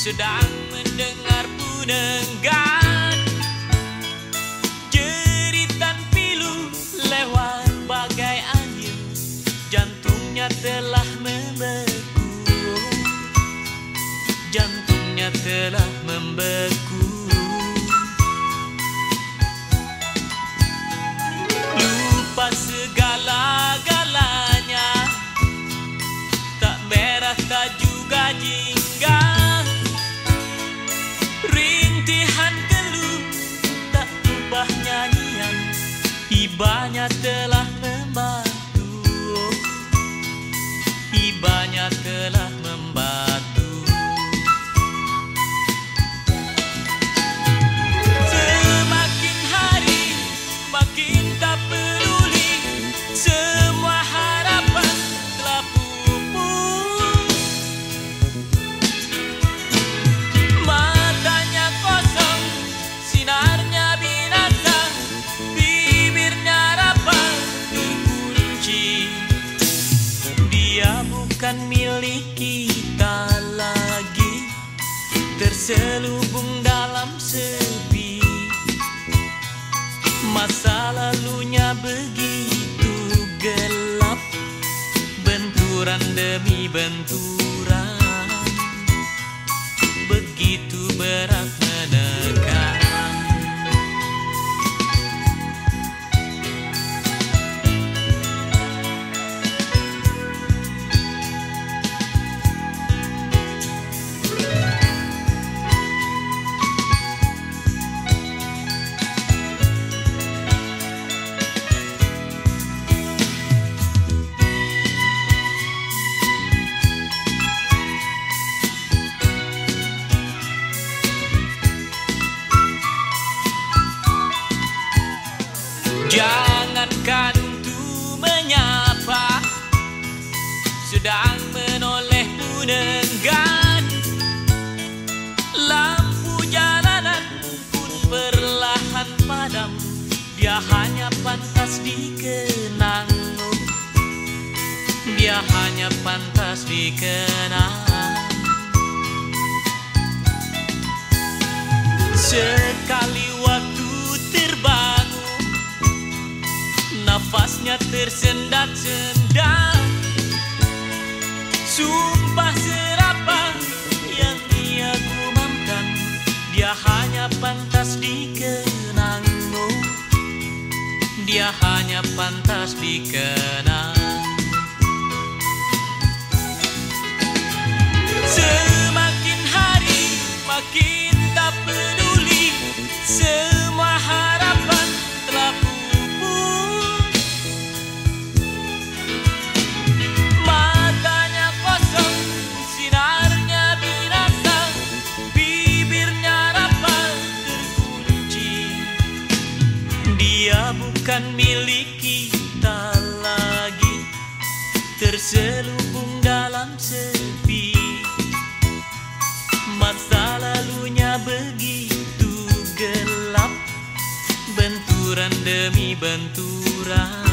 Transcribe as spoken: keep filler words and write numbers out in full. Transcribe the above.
sedang mendengar punenggan jeritan pilu lewat bagai angin. Jantungnya telah membeku, jantungnya telah membeku. Lupa segala-galanya, tak merah tak juga jingga. Rintihan keluh tak ubah nyanyian, ibanya telah membantu, ibanya telah membantu. Semakin hari makin tak peduli, semua harapan telah pupus. Matanya kosong, sinarnya binasa, bibirnya rapat terkunci. Dia bukan milik kita lagi, terselubung dalam sepi. Masa lalunya begitu gelap, benturan demi benturan, begitu berat menekan. Jangankan untuk menyapa, sedang menoleh punenggan. Lampu jalanan pun perlahan padam, dia hanya pantas dikenang, dia hanya pantas dikenang. Sekali waktu terbangun, nafasnya tersendat-sendat. Sumpah serapah yang dia gumamkan, dia hanya pantas dikenang, oh, dia hanya pantas dikenang. Semakin hari makin tak peduli, semua harapan telah pupus. Matanya kosong, sinarnya binasa, bibirnya rapat terkunci. Dia bukan milik kita lagi, terselubung dalam sepi. Masa lalunya begitu gelap, benturan demi benturan.